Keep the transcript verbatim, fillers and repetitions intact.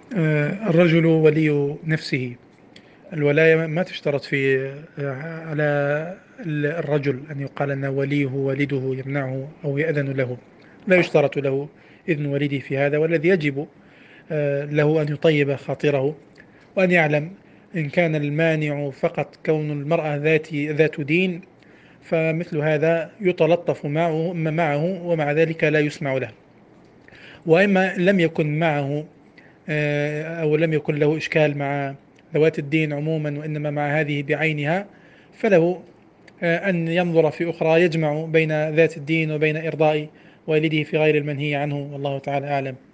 آه، الرجل ولي نفسه. الولاية ما تشترط في آه، على ال- الرجل أن يقال أن وليه والده يمنعه أو يأذن له. لا يشترط له إذن والده في هذا، والذي يجب آه، له أن يطيب خاطره، وأن يعلم إن كان المانع فقط كون المرأة ذات ذات دين، فمثل هذا يتلطف معه معه ومع ذلك لا يسمع له. وإما لم يكن معه آه، أو لم يكن له إشكال مع ذوات الدين عموما، وإنما مع هذه بعينها، فله آه، أن ينظر في أخرى يجمع بين ذات الدين وبين إرضاء والده في غير المنهي عنه، والله تعالى أعلم.